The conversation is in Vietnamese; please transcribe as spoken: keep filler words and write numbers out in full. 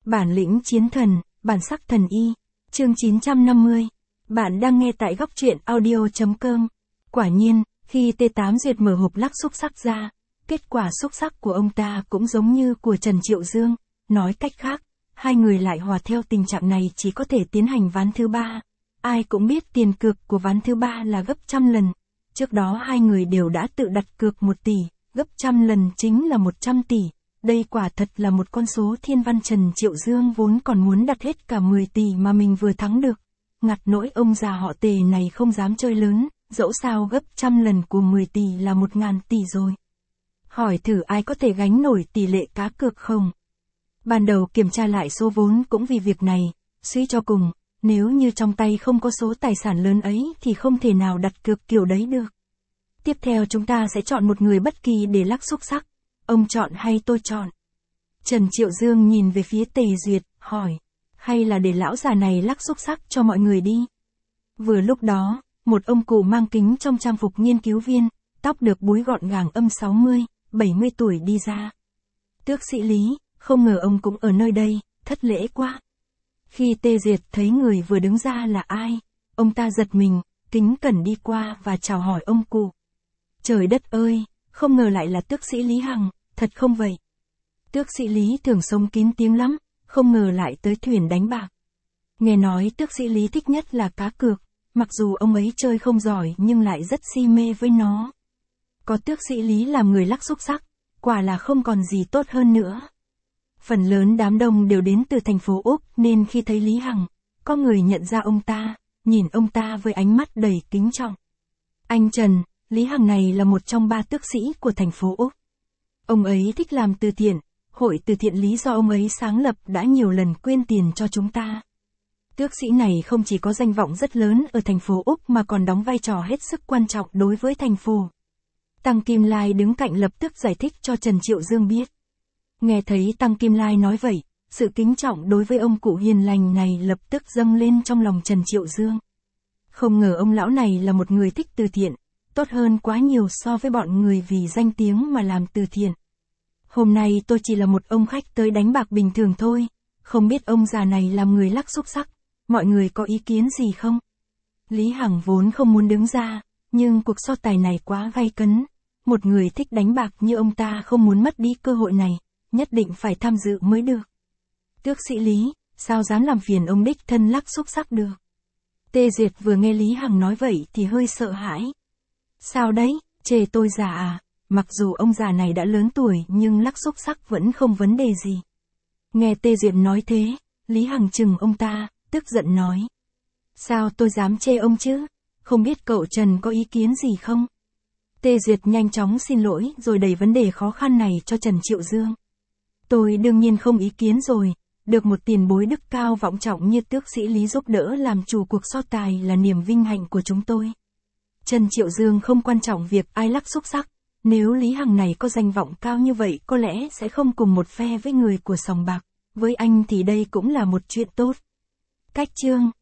Bản lĩnh chiến thần, bản sắc thần y. Chương chín trăm năm mươi. Bạn đang nghe tại góc truyện audio chấm com. Quả nhiên, khi T tám Duyệt mở hộp lắc xúc sắc ra, kết quả xúc sắc của ông ta cũng giống như của Trần Triệu Dương. Nói cách khác, hai người lại hòa theo tình trạng này chỉ có thể tiến hành ván thứ ba. Ai cũng biết tiền cược của ván thứ ba là gấp trăm lần. Trước đó hai người đều đã tự đặt cược một tỷ, gấp trăm lần chính là một trăm tỷ. Đây quả thật là một con số thiên văn. Trần Triệu Dương vốn còn muốn đặt hết cả mười tỷ mà mình vừa thắng được. Ngặt nỗi ông già họ Tề này không dám chơi lớn, dẫu sao gấp trăm lần của mười tỷ là một ngàn tỷ rồi. Hỏi thử ai có thể gánh nổi tỷ lệ cá cược không? Ban đầu kiểm tra lại số vốn cũng vì việc này, suy cho cùng, nếu như trong tay không có số tài sản lớn ấy thì không thể nào đặt cược kiểu đấy được. Tiếp theo chúng ta sẽ chọn một người bất kỳ để lắc xúc sắc. Ông chọn hay tôi chọn? Trần Triệu Dương nhìn về phía Tề Duyệt, hỏi. Hay là để lão già này lắc xúc sắc cho mọi người đi? Vừa lúc đó, một ông cụ mang kính trong trang phục nghiên cứu viên, tóc được búi gọn gàng âm sáu mươi, bảy mươi tuổi đi ra. Tước sĩ Lý, không ngờ ông cũng ở nơi đây, thất lễ quá. Khi Tề Duyệt thấy người vừa đứng ra là ai, ông ta giật mình, kính cẩn đi qua và chào hỏi ông cụ. Trời đất ơi, không ngờ lại là tước sĩ Lý Hằng, thật không vậy? Tước sĩ Lý thường sống kín tiếng lắm, không ngờ lại tới thuyền đánh bạc. Nghe nói tước sĩ Lý thích nhất là cá cược, mặc dù ông ấy chơi không giỏi nhưng lại rất si mê với nó. Có tước sĩ Lý làm người lắc xúc sắc, quả là không còn gì tốt hơn nữa. Phần lớn đám đông đều đến từ thành phố Úc nên khi thấy Lý Hằng, có người nhận ra ông ta, nhìn ông ta với ánh mắt đầy kính trọng. Anh Trần, Lý Hằng này là một trong ba tước sĩ của thành phố Úc. Ông ấy thích làm từ thiện, hội từ thiện Lý do ông ấy sáng lập đã nhiều lần quyên tiền cho chúng ta. Tước sĩ này không chỉ có danh vọng rất lớn ở thành phố Úc mà còn đóng vai trò hết sức quan trọng đối với thành phố. Tăng Kim Lai đứng cạnh lập tức giải thích cho Trần Triệu Dương biết. Nghe thấy Tăng Kim Lai nói vậy, sự kính trọng đối với ông cụ hiền lành này lập tức dâng lên trong lòng Trần Triệu Dương. Không ngờ ông lão này là một người thích từ thiện, tốt hơn quá nhiều so với bọn người vì danh tiếng mà làm từ thiện. Hôm nay tôi chỉ là một ông khách tới đánh bạc bình thường thôi, không biết ông già này làm người lắc xúc sắc, mọi người có ý kiến gì không? Lý Hằng vốn không muốn đứng ra, nhưng cuộc so tài này quá gay cấn, một người thích đánh bạc như ông ta không muốn mất đi cơ hội này, nhất định phải tham dự mới được. Tước sĩ Lý, sao dám làm phiền ông đích thân lắc xúc sắc được? Tê Duyệt vừa nghe Lý Hằng nói vậy thì hơi sợ hãi. Sao đấy, chê tôi già à? Mặc dù ông già này đã lớn tuổi nhưng lắc xúc sắc vẫn không vấn đề gì. Nghe Tê Duyệt nói thế, Lý Hằng chừng ông ta, tức giận nói. Sao tôi dám chê ông chứ? Không biết cậu Trần có ý kiến gì không? Tê Duyệt nhanh chóng xin lỗi rồi đẩy vấn đề khó khăn này cho Trần Triệu Dương. Tôi đương nhiên không ý kiến rồi, được một tiền bối đức cao vọng trọng như tước sĩ Lý giúp đỡ làm chủ cuộc so tài là niềm vinh hạnh của chúng tôi. Trần Triệu Dương không quan trọng việc ai lắc xúc sắc, nếu Lý Hằng này có danh vọng cao như vậy có lẽ sẽ không cùng một phe với người của sòng bạc, với anh thì đây cũng là một chuyện tốt. Cách chương